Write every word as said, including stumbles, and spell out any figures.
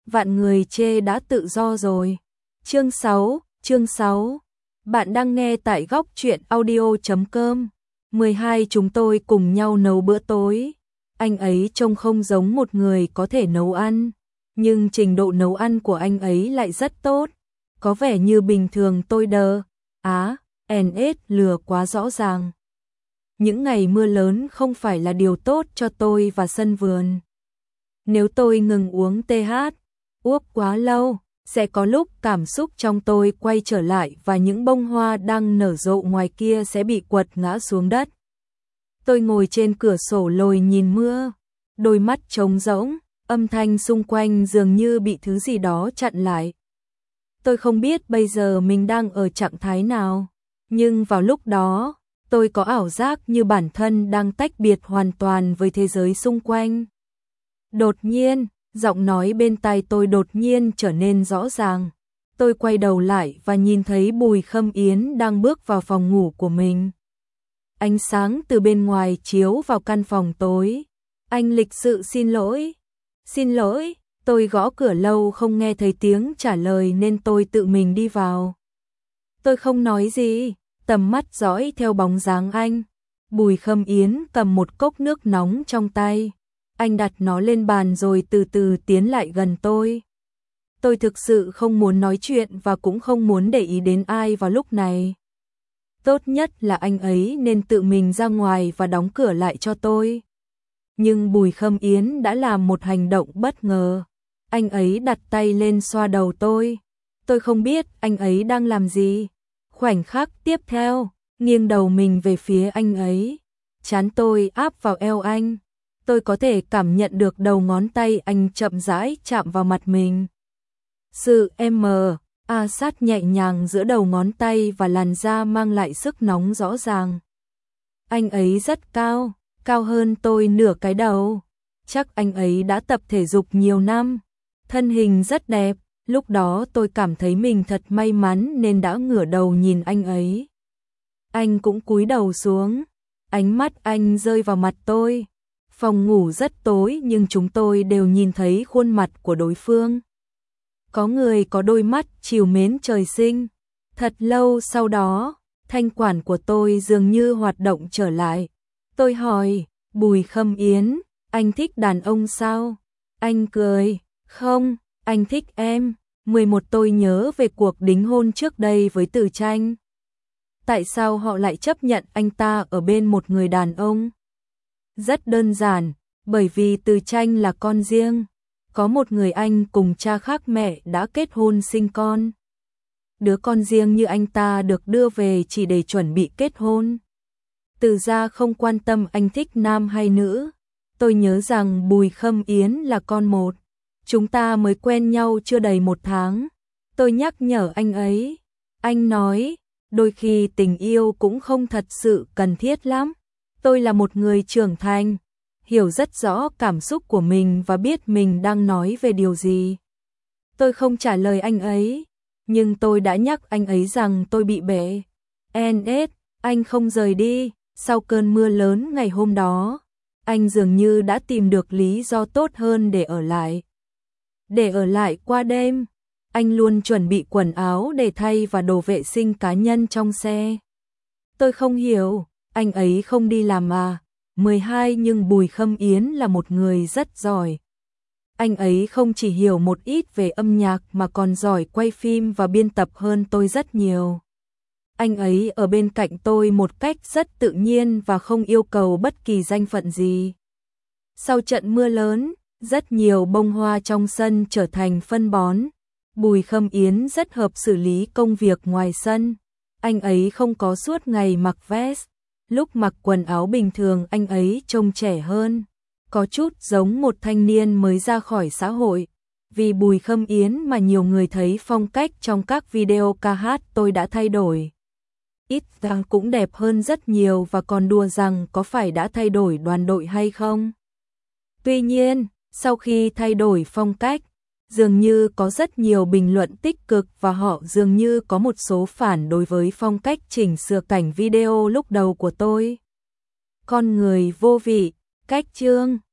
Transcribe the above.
vạn người chê đã tự do rồi. Chương sáu, chương sáu. Bạn đang nghe tại góc truyện audio chấm com. mười hai chúng tôi cùng nhau nấu bữa tối. Anh ấy trông không giống một người có thể nấu ăn, nhưng trình độ nấu ăn của anh ấy lại rất tốt. Có vẻ như bình thường tôi đờ, á, en ết lừa quá rõ ràng. Những ngày mưa lớn không phải là điều tốt cho tôi và sân vườn. Nếu tôi ngừng uống tê hát, uống quá lâu, sẽ có lúc cảm xúc trong tôi quay trở lại và những bông hoa đang nở rộ ngoài kia sẽ bị quật ngã xuống đất. Tôi ngồi trên cửa sổ lồi nhìn mưa, đôi mắt trống rỗng, âm thanh xung quanh dường như bị thứ gì đó chặn lại. Tôi không biết bây giờ mình đang ở trạng thái nào, nhưng vào lúc đó, tôi có ảo giác như bản thân đang tách biệt hoàn toàn với thế giới xung quanh. Đột nhiên, giọng nói bên tai tôi đột nhiên trở nên rõ ràng. Tôi quay đầu lại và nhìn thấy Bùi Khâm Yến đang bước vào phòng ngủ của mình. Ánh sáng từ bên ngoài chiếu vào căn phòng tối. Anh lịch sự xin lỗi. Xin lỗi, tôi gõ cửa lâu không nghe thấy tiếng trả lời nên tôi tự mình đi vào. Tôi không nói gì, tầm mắt dõi theo bóng dáng anh. Bùi Khâm Yến cầm một cốc nước nóng trong tay. Anh đặt nó lên bàn rồi từ từ tiến lại gần tôi. Tôi thực sự không muốn nói chuyện và cũng không muốn để ý đến ai vào lúc này. Tốt nhất là anh ấy nên tự mình ra ngoài và đóng cửa lại cho tôi. Nhưng Bùi Khâm Yến đã làm một hành động bất ngờ. Anh ấy đặt tay lên xoa đầu tôi. Tôi không biết anh ấy đang làm gì. Khoảnh khắc tiếp theo, nghiêng đầu mình về phía anh ấy. Trán tôi áp vào eo anh. Tôi có thể cảm nhận được đầu ngón tay anh chậm rãi chạm vào mặt mình. Sự M, A sát nhẹ nhàng giữa đầu ngón tay và làn da mang lại sức nóng rõ ràng. Anh ấy rất cao, cao hơn tôi nửa cái đầu. Chắc anh ấy đã tập thể dục nhiều năm. Thân hình rất đẹp, lúc đó tôi cảm thấy mình thật may mắn nên đã ngửa đầu nhìn anh ấy. Anh cũng cúi đầu xuống, ánh mắt anh rơi vào mặt tôi. Phòng ngủ rất tối nhưng chúng tôi đều nhìn thấy khuôn mặt của đối phương. Có người có đôi mắt trìu mến trời sinh. Thật lâu sau đó, thanh quản của tôi dường như hoạt động trở lại. Tôi hỏi, Bùi Khâm Yến, anh thích đàn ông sao? Anh cười, không, anh thích em. mười một tôi nhớ về cuộc đính hôn trước đây với Từ Tranh. Tại sao họ lại chấp nhận anh ta ở bên một người đàn ông? Rất đơn giản, bởi vì Từ Tranh là con riêng. Có một người anh cùng cha khác mẹ đã kết hôn sinh con. Đứa con riêng như anh ta được đưa về chỉ để chuẩn bị kết hôn. Từ gia không quan tâm anh thích nam hay nữ. Tôi nhớ rằng Bùi Khâm Yến là con một. Chúng ta mới quen nhau chưa đầy một tháng. Tôi nhắc nhở anh ấy. Anh nói, đôi khi tình yêu cũng không thật sự cần thiết lắm. Tôi là một người trưởng thành, hiểu rất rõ cảm xúc của mình và biết mình đang nói về điều gì. Tôi không trả lời anh ấy, nhưng tôi đã nhắc anh ấy rằng tôi bị bể. en ét, anh không rời đi. Sau cơn mưa lớn ngày hôm đó, anh dường như đã tìm được lý do tốt hơn để ở lại. Để ở lại qua đêm, anh luôn chuẩn bị quần áo để thay và đồ vệ sinh cá nhân trong xe. Tôi không hiểu, anh ấy không đi làm à? mười hai nhưng Bùi Khâm Yến là một người rất giỏi. Anh ấy không chỉ hiểu một ít về âm nhạc mà còn giỏi quay phim và biên tập hơn tôi rất nhiều. Anh ấy ở bên cạnh tôi một cách rất tự nhiên và không yêu cầu bất kỳ danh phận gì. Sau trận mưa lớn, rất nhiều bông hoa trong sân trở thành phân bón. Bùi Khâm Yến rất hợp xử lý công việc ngoài sân. Anh ấy không có suốt ngày mặc vest. Lúc mặc quần áo bình thường anh ấy trông trẻ hơn. Có chút giống một thanh niên mới ra khỏi xã hội. Vì Bùi Khâm Yến mà nhiều người thấy phong cách trong các video ca hát tôi đã thay đổi. Ít ra cũng đẹp hơn rất nhiều và còn đùa rằng có phải đã thay đổi đoàn đội hay không. Tuy nhiên, sau khi thay đổi phong cách, dường như có rất nhiều bình luận tích cực và họ dường như có một số phản đối với phong cách chỉnh sửa cảnh video lúc đầu của tôi. Con người vô vị, cách chương.